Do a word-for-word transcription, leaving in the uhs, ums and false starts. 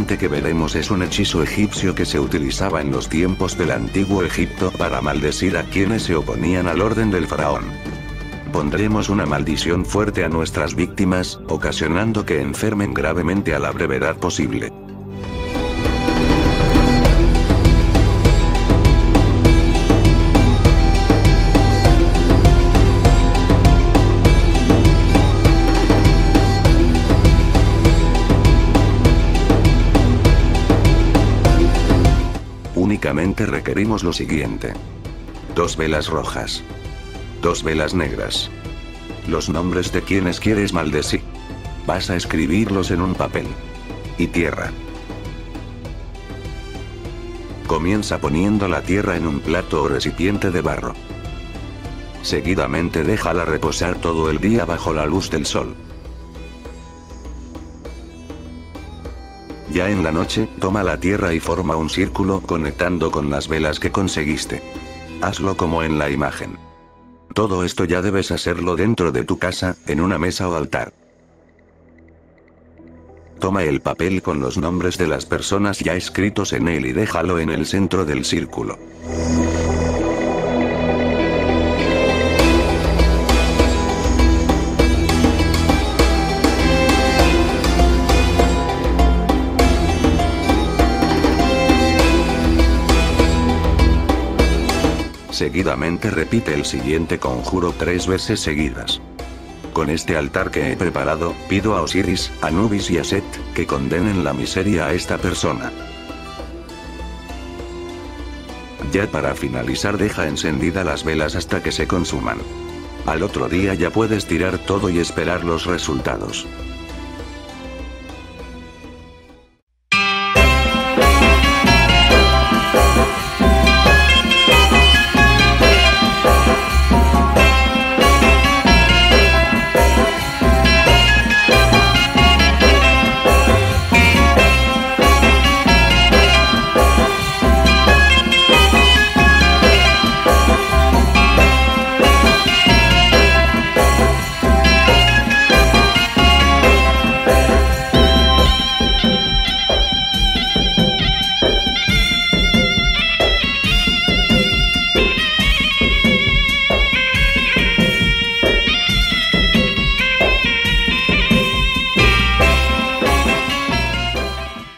siguiente que veremos es un hechizo egipcio que se utilizaba en los tiempos del antiguo Egipto para maldecir a quienes se oponían al orden del faraón. Pondremos una maldición fuerte a nuestras víctimas, ocasionando que enfermen gravemente a la brevedad posible. Únicamente requerimos lo siguiente: dos velas rojas, dos velas negras, los nombres de quienes quieres maldecir. Vas a escribirlos en un papel y tierra. Comienza poniendo la tierra en un plato o recipiente de barro. Seguidamente déjala reposar todo el día bajo la luz del sol. Ya en la noche, toma la tierra y forma un círculo conectando con las velas que conseguiste. Hazlo como en la imagen. Todo esto ya debes hacerlo dentro de tu casa, en una mesa o altar. Toma el papel con los nombres de las personas ya escritos en él y déjalo en el centro del círculo. Seguidamente repite el siguiente conjuro tres veces seguidas. Con este altar que he preparado, pido a Osiris, Anubis y a Set, que condenen la miseria a esta persona. Ya para finalizar, deja encendida las velas hasta que se consuman. Al otro día ya puedes tirar todo y esperar los resultados.